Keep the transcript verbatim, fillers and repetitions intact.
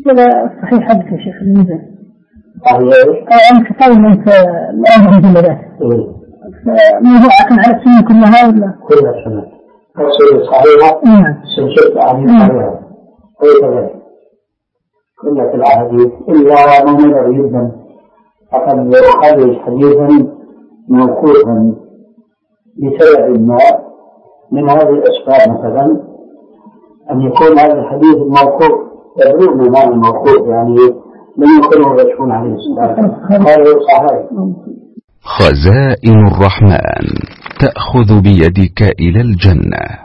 هذا صحيح حدث يا شيخ الميزان. صحيح. أنت قولا في الأمر الجملات. موضوعك على السنة كلها ولا؟ كلها سنة. تصير صحيحة. نعم. سنشد عن صحيحة. كل كلها في الأحاديث إلا ممر جدا فقد يخرج حديثا موقوفا بسبب ما من هذه الأسباب، مثلا أن يكون هذا الحديث الموقوف يدرون ما الموقوف يعني لم يكن الرسول عليه الصلاة والسلام قالوا صحيح. خزائن الرحمن تأخذ بيدك إلى الجنة.